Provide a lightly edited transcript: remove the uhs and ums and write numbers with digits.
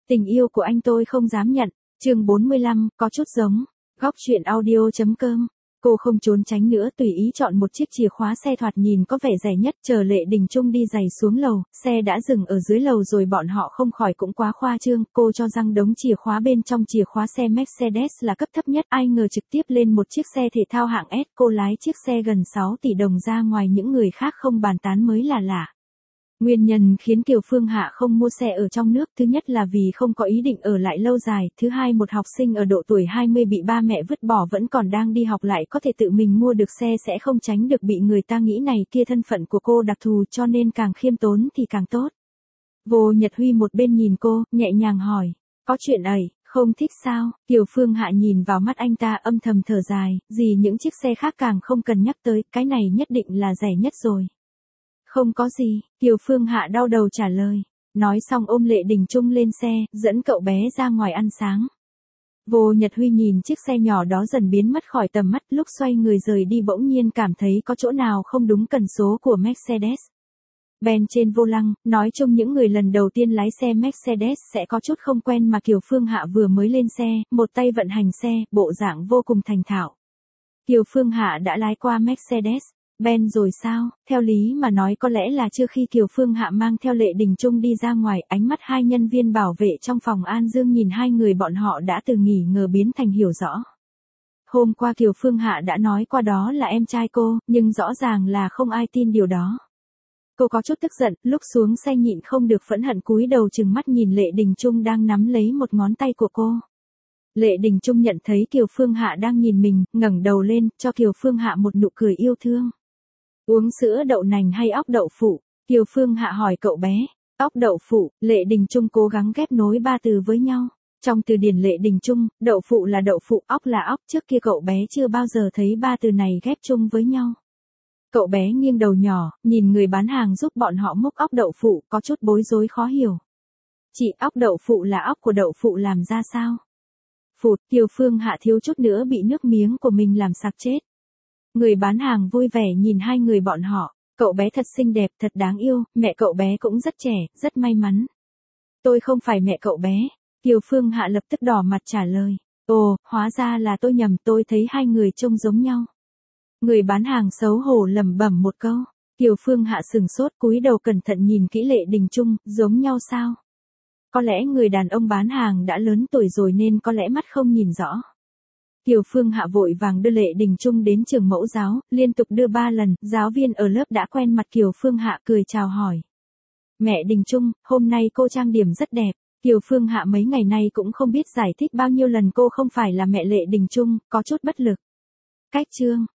Tình yêu của anh tôi không dám nhận. Chương 45, có chút giống. Góc truyện audio.com. Cô không trốn tránh nữa, tùy ý chọn một chiếc chìa khóa xe thoạt nhìn có vẻ rẻ nhất, chờ Lệ Đình Trung đi giày xuống lầu, xe đã dừng ở dưới lầu rồi, bọn họ không khỏi cũng quá khoa trương, cô cho rằng đống chìa khóa bên trong chìa khóa xe Mercedes là cấp thấp nhất, ai ngờ trực tiếp lên một chiếc xe thể thao hạng S, cô lái chiếc xe gần 6 tỷ đồng ra ngoài những người khác không bàn tán mới là lạ. Nguyên nhân khiến Kiều Phương Hạ không mua xe ở trong nước, thứ nhất là vì không có ý định ở lại lâu dài, thứ hai một học sinh ở độ tuổi 20 bị ba mẹ vứt bỏ vẫn còn đang đi học lại có thể tự mình mua được xe sẽ không tránh được bị người ta nghĩ này kia, thân phận của cô đặc thù cho nên càng khiêm tốn thì càng tốt. Vô Nhật Huy một bên nhìn cô, nhẹ nhàng hỏi, có chuyện ấy, không thích sao? Kiều Phương Hạ nhìn vào mắt anh ta âm thầm thở dài, gì những chiếc xe khác càng không cần nhắc tới, cái này nhất định là rẻ nhất rồi. Không có gì, Kiều Phương Hạ đau đầu trả lời. Nói xong ôm Lệ Đình Trung lên xe, dẫn cậu bé ra ngoài ăn sáng. Vô Nhật Huy nhìn chiếc xe nhỏ đó dần biến mất khỏi tầm mắt, lúc xoay người rời đi bỗng nhiên cảm thấy có chỗ nào không đúng, cần số của Mercedes. Benz trên vô lăng, nói chung những người lần đầu tiên lái xe Mercedes sẽ có chút không quen mà Kiều Phương Hạ vừa mới lên xe, một tay vận hành xe, bộ dạng vô cùng thành thạo. Kiều Phương Hạ đã lái qua Mercedes Benz rồi sao? Theo lý mà nói có lẽ là chưa, khi Kiều Phương Hạ mang theo Lệ Đình Trung đi ra ngoài, ánh mắt hai nhân viên bảo vệ trong phòng An Dương nhìn hai người bọn họ đã từ nghi ngờ biến thành hiểu rõ. Hôm qua Kiều Phương Hạ đã nói qua đó là em trai cô, nhưng rõ ràng là không ai tin điều đó. Cô có chút tức giận, lúc xuống xe nhịn không được phẫn hận cúi đầu trừng mắt nhìn Lệ Đình Trung đang nắm lấy một ngón tay của cô. Lệ Đình Trung nhận thấy Kiều Phương Hạ đang nhìn mình, ngẩng đầu lên, cho Kiều Phương Hạ một nụ cười yêu thương. Uống sữa đậu nành hay óc đậu phụ? Kiều Phương Hạ hỏi cậu bé. Óc đậu phụ, Lệ Đình Trung cố gắng ghép nối ba từ với nhau. Trong từ điển Lệ Đình Trung, đậu phụ là đậu phụ, óc là óc, trước kia cậu bé chưa bao giờ thấy ba từ này ghép chung với nhau. Cậu bé nghiêng đầu nhỏ, nhìn người bán hàng giúp bọn họ múc óc đậu phụ, có chút bối rối khó hiểu. Chị, óc đậu phụ là óc của đậu phụ làm ra sao? Phụt, Kiều Phương Hạ thiếu chút nữa bị nước miếng của mình làm sặc chết. Người bán hàng vui vẻ nhìn hai người bọn họ, cậu bé thật xinh đẹp, thật đáng yêu, mẹ cậu bé cũng rất trẻ, rất may mắn. Tôi không phải mẹ cậu bé. Kiều Phương Hạ lập tức đỏ mặt trả lời. Ồ, hóa ra là tôi nhầm, tôi thấy hai người trông giống nhau. Người bán hàng xấu hổ lẩm bẩm một câu. Kiều Phương Hạ sừng sốt cúi đầu cẩn thận nhìn kỹ Lệ Đình Trung, giống nhau sao? Có lẽ người đàn ông bán hàng đã lớn tuổi rồi nên có lẽ mắt không nhìn rõ. Kiều Phương Hạ vội vàng đưa Lệ Đình Trung đến trường mẫu giáo, liên tục đưa 3 lần, giáo viên ở lớp đã quen mặt Kiều Phương Hạ cười chào hỏi. Mẹ Đình Trung, hôm nay cô trang điểm rất đẹp. Kiều Phương Hạ mấy ngày nay cũng không biết giải thích bao nhiêu lần cô không phải là mẹ Lệ Đình Trung, có chút bất lực. Cách chương.